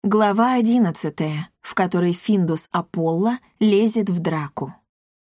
Глава 11, в которой Финдус Аполло лезет в драку.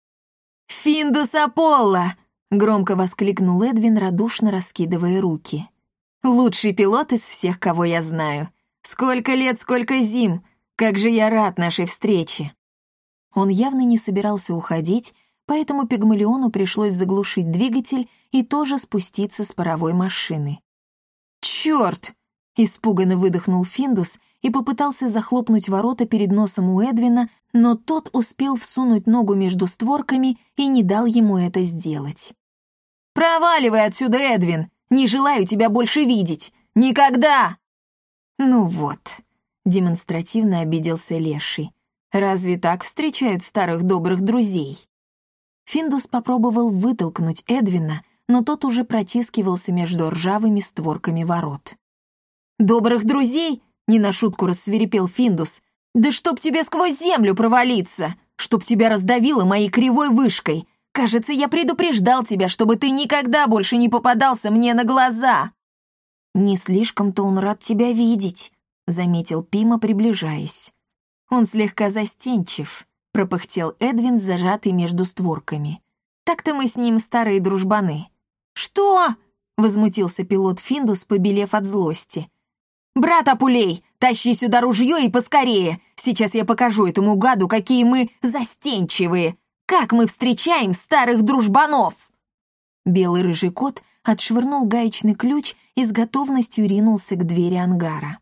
«Финдус Аполло!» — громко воскликнул Эдвин, радушно раскидывая руки. «Лучший пилот из всех, кого я знаю. Сколько лет, сколько зим! Как же я рад нашей встрече!» Он явно не собирался уходить, поэтому Пигмалиону пришлось заглушить двигатель и тоже спуститься с паровой машины. «Чёрт!» — испуганно выдохнул Финдус и попытался захлопнуть ворота перед носом у Эдвина, но тот успел всунуть ногу между створками и не дал ему это сделать. «Проваливай отсюда, Эдвин! Не желаю тебя больше видеть! Никогда!» «Ну вот», — демонстративно обиделся Леший. «Разве так встречают старых добрых друзей?» Финдус попробовал вытолкнуть Эдвина, но тот уже протискивался между ржавыми створками ворот. «Добрых друзей?» — не на шутку рассвирепел Финдус. «Да чтоб тебе сквозь землю провалиться! Чтоб тебя раздавило моей кривой вышкой! Кажется, я предупреждал тебя, чтобы ты никогда больше не попадался мне на глаза!» «Не слишком-то он рад тебя видеть», — заметил Пима, приближаясь. «Он слегка застенчив», — пропыхтел Эдвин, зажатый между створками. «Так-то мы с ним старые дружбаны». «Что?» — возмутился пилот Финдус, побелев от злости. «Брат Апулей, тащи сюда ружье и поскорее! Сейчас я покажу этому гаду, какие мы застенчивые! Как мы встречаем старых дружбанов!» Белый рыжий кот отшвырнул гаечный ключ и с готовностью ринулся к двери ангара.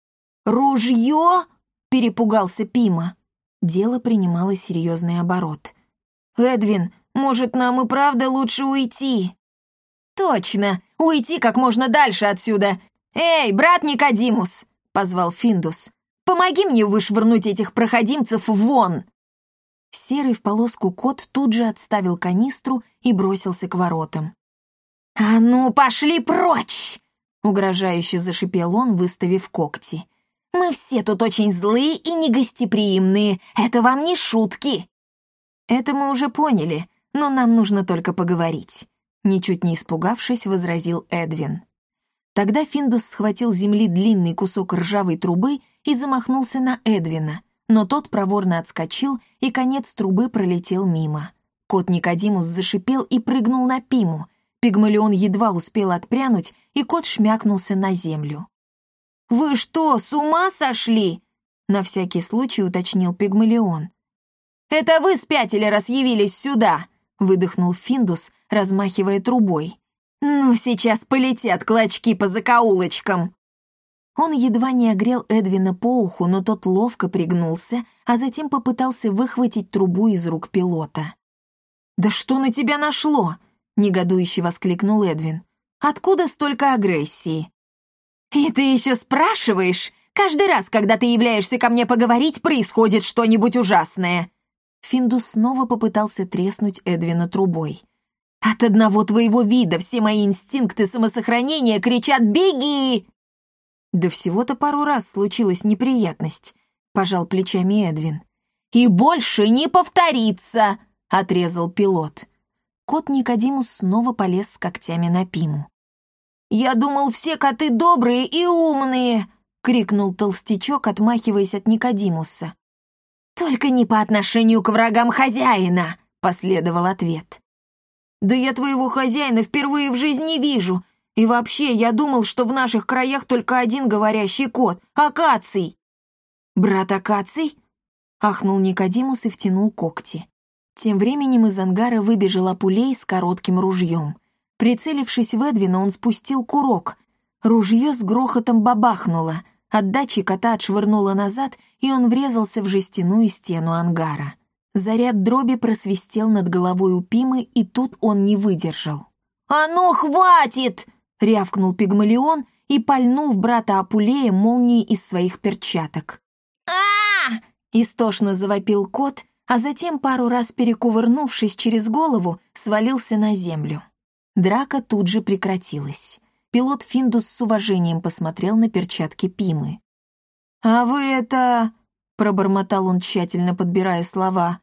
«Ружье?» — перепугался Пима. Дело принимало серьезный оборот. «Эдвин, может, нам и правда лучше уйти?» «Точно! Уйти как можно дальше отсюда! Эй, брат Никодимус!» — позвал Финдус. «Помоги мне вышвырнуть этих проходимцев вон!» Серый в полоску кот тут же отставил канистру и бросился к воротам. «А ну, пошли прочь!» — угрожающе зашипел он, выставив когти. «Мы все тут очень злые и негостеприимные. Это вам не шутки!» «Это мы уже поняли, но нам нужно только поговорить», — ничуть не испугавшись, возразил Эдвин. Тогда Финдус схватил с земли длинный кусок ржавой трубы и замахнулся на Эдвина, но тот проворно отскочил, и конец трубы пролетел мимо. Кот Никодимус зашипел и прыгнул на Пиму. Пигмалион едва успел отпрянуть, и кот шмякнулся на землю. «Вы что, с ума сошли?» — на всякий случай уточнил Пигмалион. «Это вы спятили, раз явились сюда!» — выдохнул Финдус, размахивая трубой. «Ну, сейчас полетят клочки по закоулочкам!» Он едва не огрел Эдвина по уху, но тот ловко пригнулся, а затем попытался выхватить трубу из рук пилота. «Да что на тебя нашло?» — негодующе воскликнул Эдвин. «Откуда столько агрессии?» «И ты еще спрашиваешь? Каждый раз, когда ты являешься ко мне поговорить, происходит что-нибудь ужасное!» Финдус снова попытался треснуть Эдвина трубой. «От одного твоего вида все мои инстинкты самосохранения кричат «Беги!»» «Да всего-то пару раз случилась неприятность», — пожал плечами Эдвин. «И больше не повторится!» — отрезал пилот. Кот Никодимус снова полез с когтями на Пиму. «Я думал, все коты добрые и умные!» — крикнул толстячок, отмахиваясь от Никодимуса. «Только не по отношению к врагам хозяина!» — последовал ответ. «Да я твоего хозяина впервые в жизни вижу. И вообще, я думал, что в наших краях только один говорящий кот — Акаций». «Брат Акаций?» — ахнул Никодимус и втянул когти. Тем временем из ангара выбежал Апулей с коротким ружьем. Прицелившись в Эдвина, он спустил курок. Ружье с грохотом бабахнуло. Отдачей кота отшвырнуло назад, и он врезался в жестяную стену ангара. Заряд дроби просвистел над головой у Пимы, и тут он не выдержал. «А ну, хватит!» — рявкнул Пигмалион и пальнул в брата Апулея молнией из своих перчаток. «А-а-а!» — истошно завопил кот, а затем, пару раз перекувырнувшись через голову, свалился на землю. Драка тут же прекратилась. Пилот Финдус с уважением посмотрел на перчатки Пимы. «А вы это...» — пробормотал он, тщательно подбирая слова.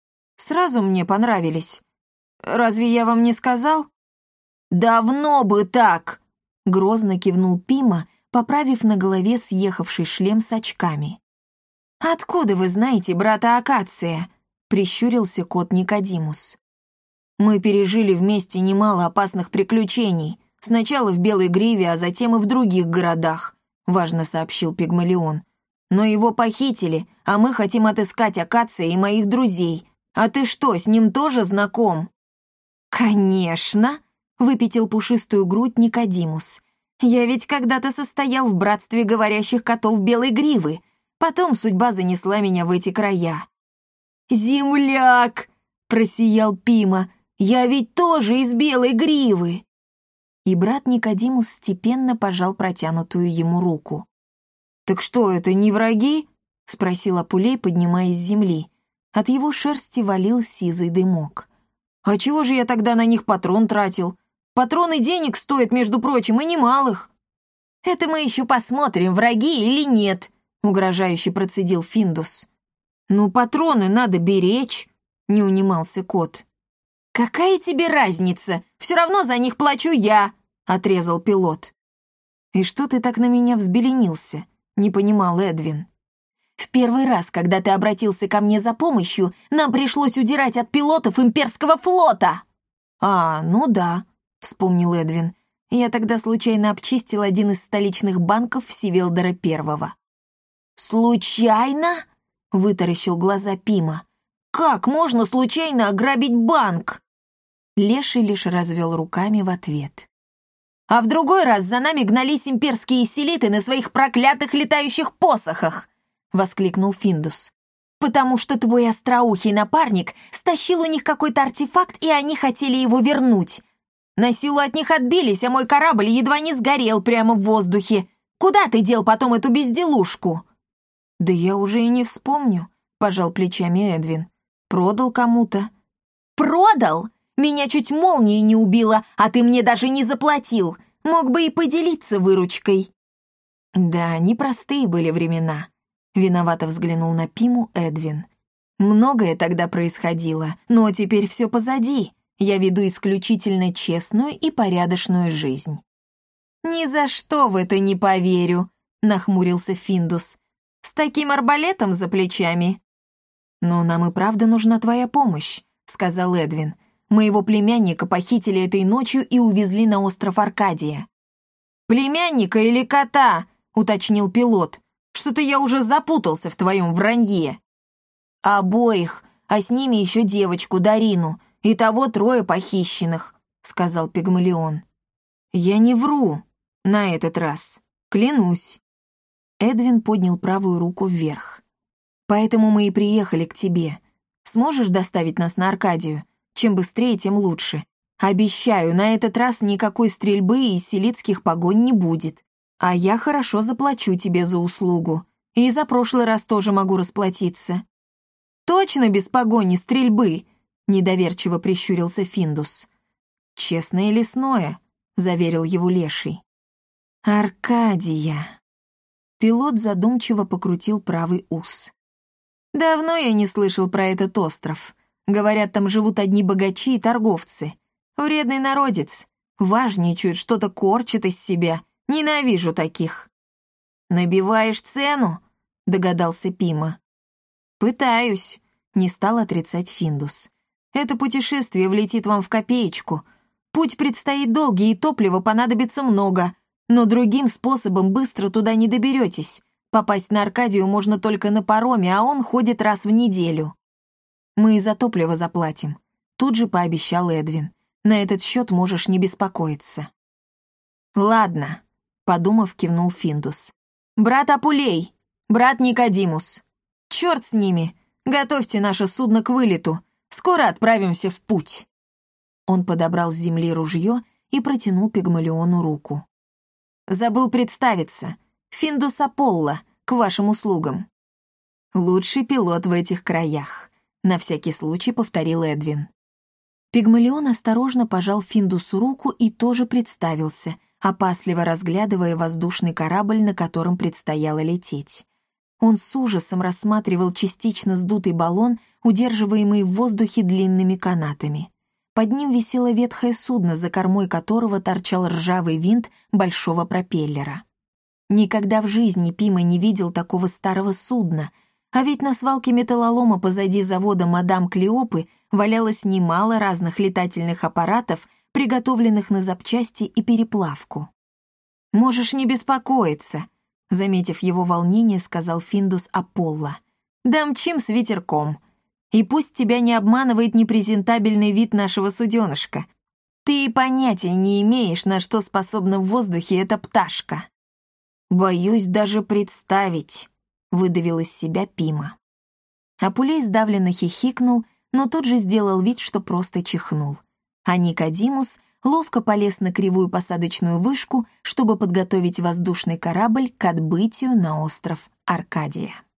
«Сразу мне понравились. Разве я вам не сказал?» «Давно бы так!» — грозно кивнул Пима, поправив на голове съехавший шлем с очками. «Откуда вы знаете брата Акация?» — прищурился кот Никодимус. «Мы пережили вместе немало опасных приключений, сначала в Белой Гриве, а затем и в других городах», — важно сообщил Пигмалион. «Но его похитили, а мы хотим отыскать Акация и моих друзей. А ты что, с ним тоже знаком?» «Конечно!» — выпятил пушистую грудь Никодимус. «Я ведь когда-то состоял в братстве говорящих котов Белой Гривы. Потом судьба занесла меня в эти края». «Земляк!» — просиял Пима. «Я ведь тоже из Белой Гривы!» И брат Никодимус степенно пожал протянутую ему руку. «Так что, это не враги?» — спросил Апулей, поднимаясь с земли. От его шерсти валил сизый дымок. «А чего же я тогда на них патрон тратил? Патроны денег стоят, между прочим, и немалых». «Это мы еще посмотрим, враги или нет», — угрожающе процедил Финдус. «Ну, патроны надо беречь», — не унимался кот. «Какая тебе разница? Все равно за них плачу я», — отрезал пилот. «И что ты так на меня взбеленился?» — не понимал Эдвин. «В первый раз, когда ты обратился ко мне за помощью, нам пришлось удирать от пилотов имперского флота!» «А, ну да», — вспомнил Эдвин. «Я тогда случайно обчистил один из столичных банков Всевилдора Первого». «Случайно?» — вытаращил глаза Пима. «Как можно случайно ограбить банк?» Леший лишь развел руками в ответ. «А в другой раз за нами гнались имперские селиты на своих проклятых летающих посохах!» — воскликнул Финдус. «Потому что твой остроухий напарник стащил у них какой-то артефакт, и они хотели его вернуть. На силу от них отбились, а мой корабль едва не сгорел прямо в воздухе. Куда ты дел потом эту безделушку?» «Да я уже и не вспомню», — пожал плечами Эдвин. «Продал кому-то». «Продал? Меня чуть молнией не убило, а ты мне даже не заплатил. Мог бы и поделиться выручкой». «Да, непростые были времена», — виновато взглянул на Пиму Эдвин. «Многое тогда происходило, но теперь все позади. Я веду исключительно честную и порядочную жизнь». «Ни за что в это не поверю», — нахмурился Финдус. «С таким арбалетом за плечами». «Но нам и правда нужна твоя помощь», — сказал Эдвин. «Моего племянника похитили этой ночью и увезли на остров Аркадия». «Племянника или кота?» — уточнил пилот. «Что-то я уже запутался в твоем вранье». «Обоих, а с ними еще девочку Дарину. Итого 3 похищенных», — сказал Пигмалион. «Я не вру. На этот раз. Клянусь». Эдвин поднял правую руку вверх. «Поэтому мы и приехали к тебе. Сможешь доставить нас на Аркадию? Чем быстрее, тем лучше. Обещаю, на этот раз никакой стрельбы и селитских погонь не будет. А я хорошо заплачу тебе за услугу. И за прошлый раз тоже могу расплатиться». «Точно без погони, стрельбы?» — недоверчиво прищурился Финдус. «Честное лесное», — заверил его Леший. «Аркадия». Пилот задумчиво покрутил правый ус. «Давно я не слышал про этот остров. Говорят, там живут одни богачи и торговцы. Вредный народец. Важничают, что-то корчат из себя. Ненавижу таких». «Набиваешь цену?» — догадался Пима. «Пытаюсь», — не стал отрицать Финдус. «Это путешествие влетит вам в копеечку. Путь предстоит долгий, и топлива понадобится много, но другим способом быстро туда не доберетесь. Попасть на Аркадию можно только на пароме, а он ходит раз в неделю». «Мы и за топливо заплатим», — тут же пообещал Эдвин. «На этот счет можешь не беспокоиться». «Ладно», — подумав, кивнул Финдус. «Брат Апулей, брат Никодимус. Черт с ними, готовьте наше судно к вылету. Скоро отправимся в путь». Он подобрал с земли ружье и протянул Пигмалиону руку. «Забыл представиться. Финдус Аполло, к вашим услугам». «Лучший пилот в этих краях», — на всякий случай повторил Эдвин. Пигмалион осторожно пожал Финдусу руку и тоже представился, опасливо разглядывая воздушный корабль, на котором предстояло лететь. Он с ужасом рассматривал частично сдутый баллон, удерживаемый в воздухе длинными канатами. Под ним висело ветхое судно, за кормой которого торчал ржавый винт большого пропеллера. Никогда в жизни Пима не видел такого старого судна, а ведь на свалке металлолома позади завода мадам Клеопы валялось немало разных летательных аппаратов, приготовленных на запчасти и переплавку. «Можешь не беспокоиться», — заметив его волнение, сказал Финдус Аполло. «Домчим с ветерком. И пусть тебя не обманывает непрезентабельный вид нашего суденышка. Ты и понятия не имеешь, на что способна в воздухе эта пташка». «Боюсь даже представить», — выдавил из себя Пима. Апулей сдавленно хихикнул, но тут же сделал вид, что просто чихнул. А Никодимус ловко полез на кривую посадочную вышку, чтобы подготовить воздушный корабль к отбытию на остров Аркадия.